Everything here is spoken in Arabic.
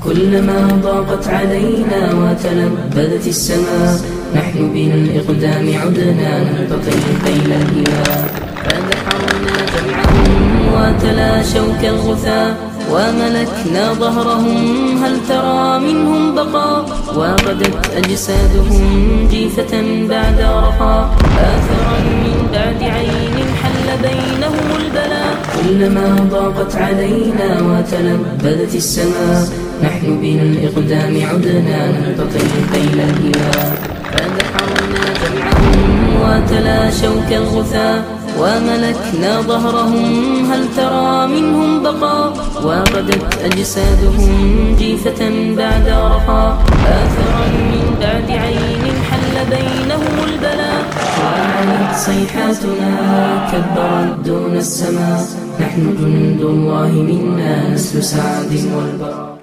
كلما ضاقت علينا وتلبدت السماء نحن بنا الإقدام عدنا ننتقي ذيل الإله. فدحرنا جمعهم وتلاشوا كالغثاء وملكنا ظهرهم هل ترى منهم بقاء. وغدت أجسادهم جيفة بعد رخاء آثرا من بعد عين حل بينهم البلاء. كلما ضاقت علينا وتلبدت السماء نحن بنا الإقدام عدنا ننتقي ذيل الإله. فدحرنا جمعهم وتلاشوا كالغثاء وملكنا ظهرهم هل ترى منهم بقاء. وغدت أجسادهم جيفة بعد رخاء آثرا من بعد عين حل بينهم البلاء. وأعلت صيحاتنا كبرت دون السماء نحن جند الله منا نسل سعد والبراء.